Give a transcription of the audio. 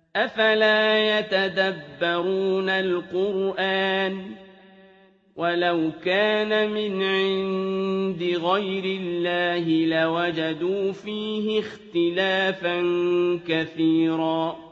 أَفَلَا يَتَدَبَّرُونَ الْقُرْآنَ ۚ وَلَوْ كَانَ مِنْ عِندِ غَيْرِ اللَّهِ لَوَجَدُوا فِيهِ اخْتِلَافًا كَثِيرًا